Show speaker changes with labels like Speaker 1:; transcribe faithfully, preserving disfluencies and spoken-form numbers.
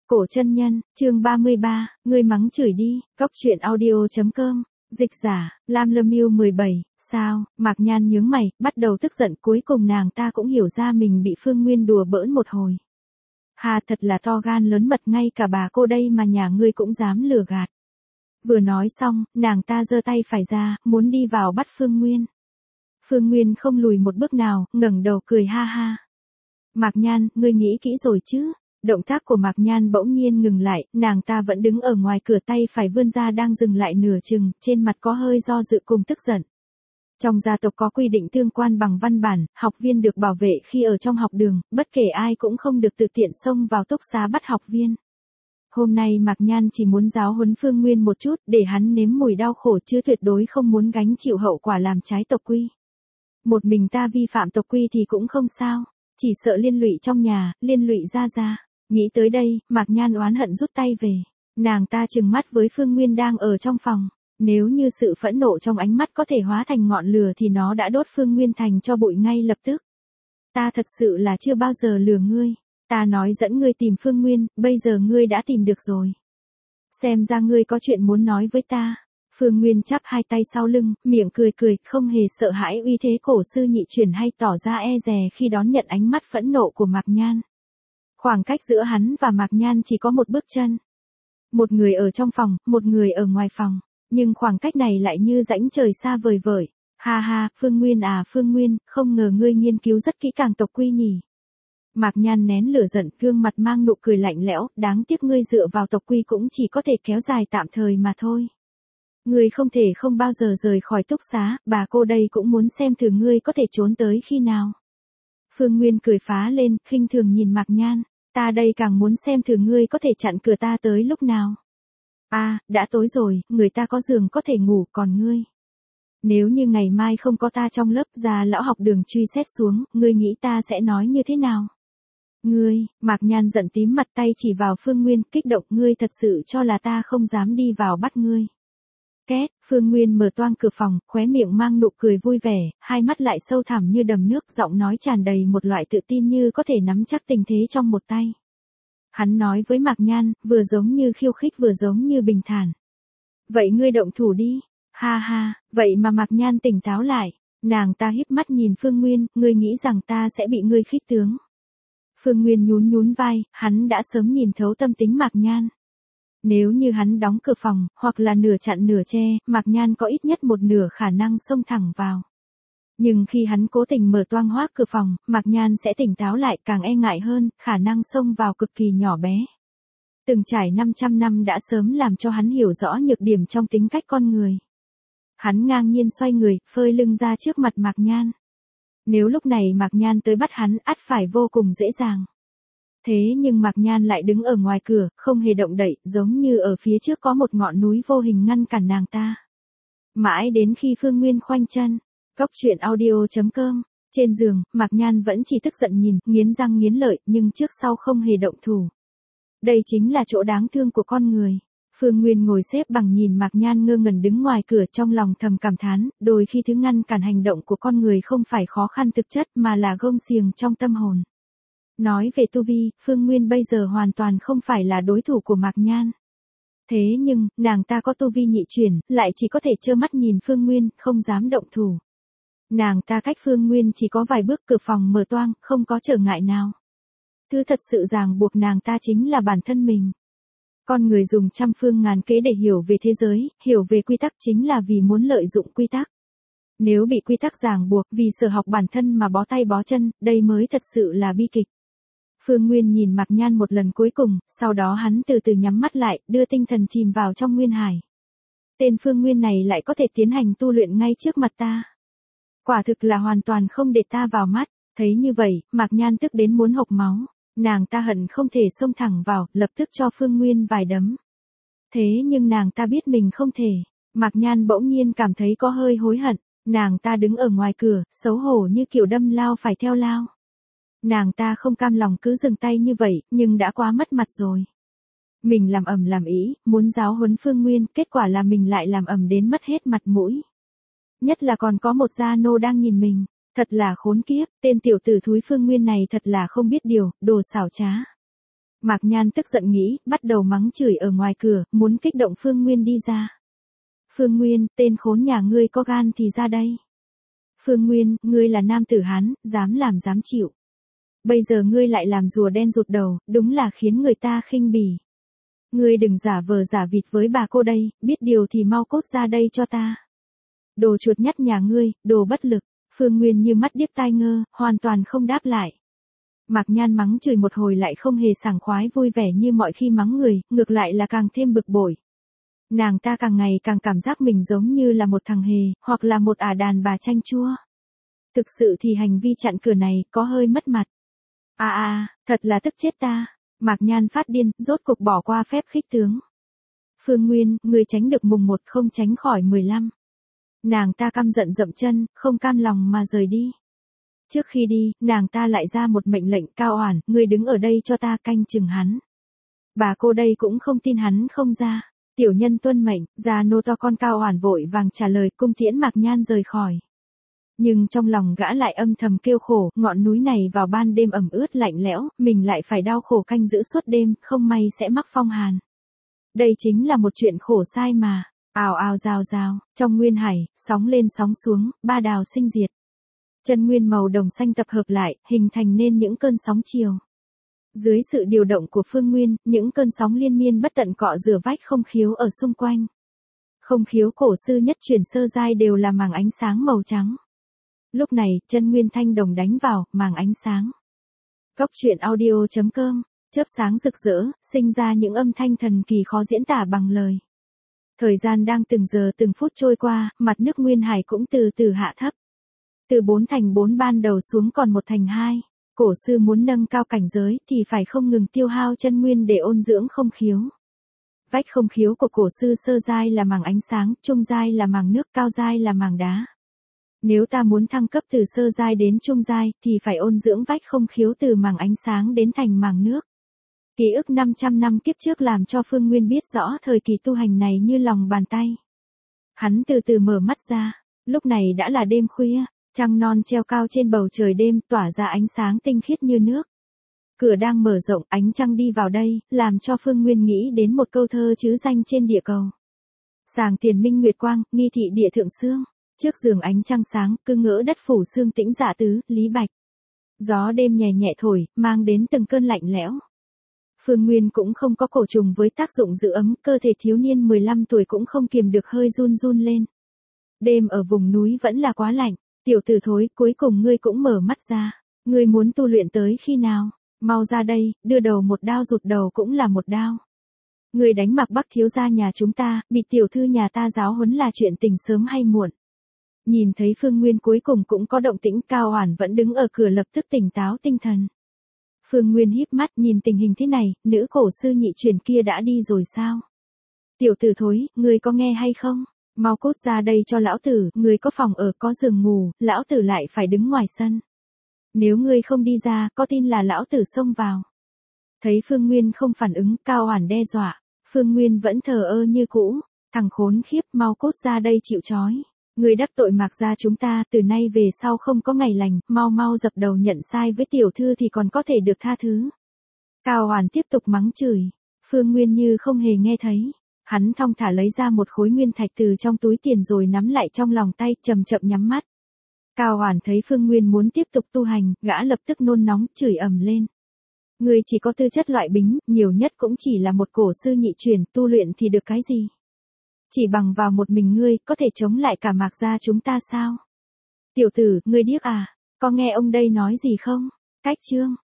Speaker 1: Cổ chân nhân, chương ba mươi ba, ngươi mắng chửi đi, cóc truyện audio chấm com, dịch giả, Lam Lâm Miêu mười bảy, sao, Mạc Nhan nhướng mày, bắt đầu tức giận, cuối cùng nàng ta cũng hiểu ra mình bị Phương Nguyên đùa bỡn một hồi. Hà, thật là to gan lớn mật, ngay cả bà cô đây mà nhà ngươi cũng dám lừa gạt. Vừa nói xong, nàng ta giơ tay phải ra, muốn đi vào bắt Phương Nguyên. Phương Nguyên không lùi một bước nào, ngẩng đầu cười ha ha. Mạc Nhan, ngươi nghĩ kỹ rồi chứ? Động tác của Mạc Nhan bỗng nhiên ngừng lại, nàng ta vẫn đứng ở ngoài cửa, tay phải vươn ra đang dừng lại nửa chừng, trên mặt có hơi do dự cùng tức giận. Trong gia tộc có quy định tương quan bằng văn bản, học viên được bảo vệ khi ở trong học đường, bất kể ai cũng không được tự tiện xông vào túc xá bắt học viên. Hôm nay Mạc Nhan chỉ muốn giáo huấn Phương Nguyên một chút, để hắn nếm mùi đau khổ, chứ tuyệt đối không muốn gánh chịu hậu quả làm trái tộc quy. Một mình ta vi phạm tộc quy thì cũng không sao, chỉ sợ liên lụy trong nhà, liên lụy ra ra. Nghĩ tới đây, Mạc Nhan oán hận rút tay về. Nàng ta trừng mắt với Phương Nguyên đang ở trong phòng. Nếu như sự phẫn nộ trong ánh mắt có thể hóa thành ngọn lửa thì nó đã đốt Phương Nguyên thành cho bụi ngay lập tức. Ta thật sự là chưa bao giờ lừa ngươi. Ta nói dẫn ngươi tìm Phương Nguyên, bây giờ ngươi đã tìm được rồi. Xem ra ngươi có chuyện muốn nói với ta. Phương Nguyên chắp hai tay sau lưng, miệng cười cười, không hề sợ hãi uy thế cổ sư nhị truyền hay tỏ ra e dè khi đón nhận ánh mắt phẫn nộ của Mạc Nhan. Khoảng cách giữa hắn và Mạc Nhan chỉ có một bước chân. Một người ở trong phòng, một người ở ngoài phòng. Nhưng khoảng cách này lại như rãnh trời xa vời vợi. Ha ha, Phương Nguyên à Phương Nguyên, không ngờ ngươi nghiên cứu rất kỹ càng tộc quy nhỉ. Mạc Nhan nén lửa giận, gương mặt mang nụ cười lạnh lẽo, đáng tiếc ngươi dựa vào tộc quy cũng chỉ có thể kéo dài tạm thời mà thôi. Ngươi không thể không bao giờ rời khỏi túc xá, bà cô đây cũng muốn xem thử ngươi có thể trốn tới khi nào. Phương Nguyên cười phá lên, khinh thường nhìn Mạc Nhan, ta đây càng muốn xem thử ngươi có thể chặn cửa ta tới lúc nào. À, đã tối rồi, người ta có giường có thể ngủ, còn ngươi. Nếu như ngày mai không có ta trong lớp, già lão học đường truy xét xuống, ngươi nghĩ ta sẽ nói như thế nào? Ngươi, Mạc Nhan giận tím mặt, tay chỉ vào Phương Nguyên, kích động, ngươi thật sự cho là ta không dám đi vào bắt ngươi. Két, Phương Nguyên mở toang cửa phòng, khóe miệng mang nụ cười vui vẻ, hai mắt lại sâu thẳm như đầm nước, giọng nói tràn đầy một loại tự tin như có thể nắm chắc tình thế trong một tay. Hắn nói với Mạc Nhan, vừa giống như khiêu khích vừa giống như bình thản. Vậy ngươi động thủ đi. Ha ha, vậy mà Mạc Nhan tỉnh táo lại. Nàng ta híp mắt nhìn Phương Nguyên, ngươi nghĩ rằng ta sẽ bị ngươi khích tướng. Phương Nguyên nhún nhún vai, hắn đã sớm nhìn thấu tâm tính Mạc Nhan. Nếu như hắn đóng cửa phòng, hoặc là nửa chặn nửa che, Mạc Nhan có ít nhất một nửa khả năng xông thẳng vào. Nhưng khi hắn cố tình mở toang hoác cửa phòng, Mạc Nhan sẽ tỉnh táo lại, càng e ngại hơn, khả năng xông vào cực kỳ nhỏ bé. Từng trải năm trăm năm đã sớm làm cho hắn hiểu rõ nhược điểm trong tính cách con người. Hắn ngang nhiên xoay người, phơi lưng ra trước mặt Mạc Nhan. Nếu lúc này Mạc Nhan tới bắt hắn, ắt phải vô cùng dễ dàng. Thế nhưng Mạc Nhan lại đứng ở ngoài cửa, không hề động đậy, giống như ở phía trước có một ngọn núi vô hình ngăn cản nàng ta. Mãi đến khi Phương Nguyên khoanh chân, cóc truyện audio chấm com, trên giường, Mạc Nhan vẫn chỉ tức giận nhìn, nghiến răng nghiến lợi, nhưng trước sau không hề động thủ. Đây chính là chỗ đáng thương của con người. Phương Nguyên ngồi xếp bằng nhìn Mạc Nhan ngơ ngẩn đứng ngoài cửa, trong lòng thầm cảm thán, đôi khi thứ ngăn cản hành động của con người không phải khó khăn thực chất mà là gông xiềng trong tâm hồn. Nói về tu vi, Phương Nguyên bây giờ hoàn toàn không phải là đối thủ của Mạc Nhan. Thế nhưng, nàng ta có tu vi nhị truyền, lại chỉ có thể trơ mắt nhìn Phương Nguyên, không dám động thủ. Nàng ta cách Phương Nguyên chỉ có vài bước, cửa phòng mở toang, không có trở ngại nào. Thứ thật sự ràng buộc nàng ta chính là bản thân mình. Con người dùng trăm phương ngàn kế để hiểu về thế giới, hiểu về quy tắc chính là vì muốn lợi dụng quy tắc. Nếu bị quy tắc ràng buộc vì sợ học bản thân mà bó tay bó chân, đây mới thật sự là bi kịch. Phương Nguyên nhìn Mạc Nhan một lần cuối cùng, sau đó hắn từ từ nhắm mắt lại, đưa tinh thần chìm vào trong Nguyên Hải. Tên Phương Nguyên này lại có thể tiến hành tu luyện ngay trước mặt ta. Quả thực là hoàn toàn không để ta vào mắt, thấy như vậy, Mạc Nhan tức đến muốn hộc máu. Nàng ta hận không thể xông thẳng vào, lập tức cho Phương Nguyên vài đấm. Thế nhưng nàng ta biết mình không thể. Mạc Nhan bỗng nhiên cảm thấy có hơi hối hận. Nàng ta đứng ở ngoài cửa, xấu hổ như kiểu đâm lao phải theo lao. Nàng ta không cam lòng cứ dừng tay như vậy, nhưng đã quá mất mặt rồi. Mình làm ầm làm ĩ, muốn giáo huấn Phương Nguyên, kết quả là mình lại làm ầm đến mất hết mặt mũi. Nhất là còn có một gia nô đang nhìn mình. Thật là khốn kiếp, tên tiểu tử thúi Phương Nguyên này thật là không biết điều, đồ xảo trá. Mạc Nhan tức giận nghĩ, bắt đầu mắng chửi ở ngoài cửa, muốn kích động Phương Nguyên đi ra. Phương Nguyên, tên khốn nhà ngươi có gan thì ra đây. Phương Nguyên, ngươi là nam tử Hán, dám làm dám chịu. Bây giờ ngươi lại làm rùa đen rụt đầu, đúng là khiến người ta khinh bỉ. Ngươi đừng giả vờ giả vịt với bà cô đây, biết điều thì mau cút ra đây cho ta. Đồ chuột nhắt nhà ngươi, đồ bất lực. Phương Nguyên như mắt điếc tai ngơ, hoàn toàn không đáp lại. Mạc Nhan mắng chửi một hồi lại không hề sảng khoái vui vẻ như mọi khi mắng người, ngược lại là càng thêm bực bội. Nàng ta càng ngày càng cảm giác mình giống như là một thằng hề, hoặc là một ả đàn bà chanh chua. Thực sự thì hành vi chặn cửa này có hơi mất mặt. À à, thật là tức chết ta. Mạc Nhan phát điên, rốt cục bỏ qua phép khích tướng. Phương Nguyên, người tránh được mùng một không tránh khỏi mười lăm. Nàng ta căm giận dậm chân, không cam lòng mà rời đi. Trước khi đi, nàng ta lại ra một mệnh lệnh Cao Oản, ngươi đứng ở đây cho ta canh chừng hắn. Bà cô đây cũng không tin hắn không ra. Tiểu nhân tuân mệnh, già nô to con Cao Oản vội vàng trả lời cung tiễn Mạc Nhan rời khỏi. Nhưng trong lòng gã lại âm thầm kêu khổ, ngọn núi này vào ban đêm ẩm ướt lạnh lẽo, mình lại phải đau khổ canh giữ suốt đêm, không may sẽ mắc phong hàn. Đây chính là một chuyện khổ sai mà. Ào ào rào rào, trong nguyên hải, sóng lên sóng xuống, ba đào sinh diệt. Chân nguyên màu đồng xanh tập hợp lại, hình thành nên những cơn sóng chiều. Dưới sự điều động của Phương Nguyên, những cơn sóng liên miên bất tận cọ rửa vách không khiếu ở xung quanh. Không khiếu cổ sư nhất truyền sơ giai đều là màng ánh sáng màu trắng. Lúc này, chân nguyên thanh đồng đánh vào, màng ánh sáng. Cốc truyện audio chấm com, chớp sáng rực rỡ, sinh ra những âm thanh thần kỳ khó diễn tả bằng lời. Thời gian đang từng giờ từng phút trôi qua, mặt nước nguyên hải cũng từ từ hạ thấp. Từ bốn thành bốn ban đầu xuống còn một thành hai. Cổ sư muốn nâng cao cảnh giới thì phải không ngừng tiêu hao chân nguyên để ôn dưỡng không khiếu. Vách không khiếu của cổ sư sơ giai là màng ánh sáng, trung giai là màng nước, cao giai là màng đá. Nếu ta muốn thăng cấp từ sơ giai đến trung giai thì phải ôn dưỡng vách không khiếu từ màng ánh sáng đến thành màng nước. Ký ức năm trăm năm kiếp trước làm cho Phương Nguyên biết rõ thời kỳ tu hành này như lòng bàn tay. Hắn từ từ mở mắt ra, lúc này đã là đêm khuya, trăng non treo cao trên bầu trời đêm tỏa ra ánh sáng tinh khiết như nước. Cửa đang mở rộng, ánh trăng đi vào đây, làm cho Phương Nguyên nghĩ đến một câu thơ trứ danh trên địa cầu. Sàng tiền minh nguyệt quang, nghi thị địa thượng xương, trước giường ánh trăng sáng, cư ngỡ đất phủ xương tĩnh dạ tứ, Lý Bạch. Gió đêm nhẹ nhẹ thổi, mang đến từng cơn lạnh lẽo. Phương Nguyên cũng không có cổ trùng với tác dụng giữ ấm, cơ thể thiếu niên mười lăm tuổi cũng không kiềm được hơi run run lên. Đêm ở vùng núi vẫn là quá lạnh, tiểu tử thối, cuối cùng ngươi cũng mở mắt ra. Ngươi muốn tu luyện tới khi nào? Mau ra đây, đưa đầu một đao rụt đầu cũng là một đao. Ngươi đánh Mạc Bắc thiếu gia nhà chúng ta, bị tiểu thư nhà ta giáo huấn là chuyện tình sớm hay muộn. Nhìn thấy Phương Nguyên cuối cùng cũng có động tĩnh, Cao Oản vẫn đứng ở cửa lập tức tỉnh táo tinh thần. Phương Nguyên híp mắt nhìn tình hình thế này, nữ cổ sư nhị truyền kia đã đi rồi sao? Tiểu tử thối, ngươi có nghe hay không? Mau cút ra đây cho lão tử, ngươi có phòng ở có giường ngủ, lão tử lại phải đứng ngoài sân. Nếu ngươi không đi ra, có tin là lão tử xông vào. Thấy Phương Nguyên không phản ứng, Cao Oản đe dọa, Phương Nguyên vẫn thờ ơ như cũ, thằng khốn khiếp, mau cút ra đây chịu trói. Ngươi đắc tội Mạc gia chúng ta, từ nay về sau không có ngày lành, mau mau dập đầu nhận sai với tiểu thư thì còn có thể được tha thứ. Cao Oản tiếp tục mắng chửi, Phương Nguyên như không hề nghe thấy. Hắn thong thả lấy ra một khối nguyên thạch từ trong túi tiền rồi nắm lại trong lòng tay, chậm chậm nhắm mắt. Cao Oản thấy Phương Nguyên muốn tiếp tục tu hành, gã lập tức nôn nóng, chửi ầm lên. Ngươi chỉ có tư chất loại bính, nhiều nhất cũng chỉ là một cổ sư nhị truyền, tu luyện thì được cái gì? Chỉ bằng vào một mình ngươi, có thể chống lại cả Mạc gia chúng ta sao? Tiểu tử, ngươi điếc à? Có nghe ông đây nói gì không? Cách chương.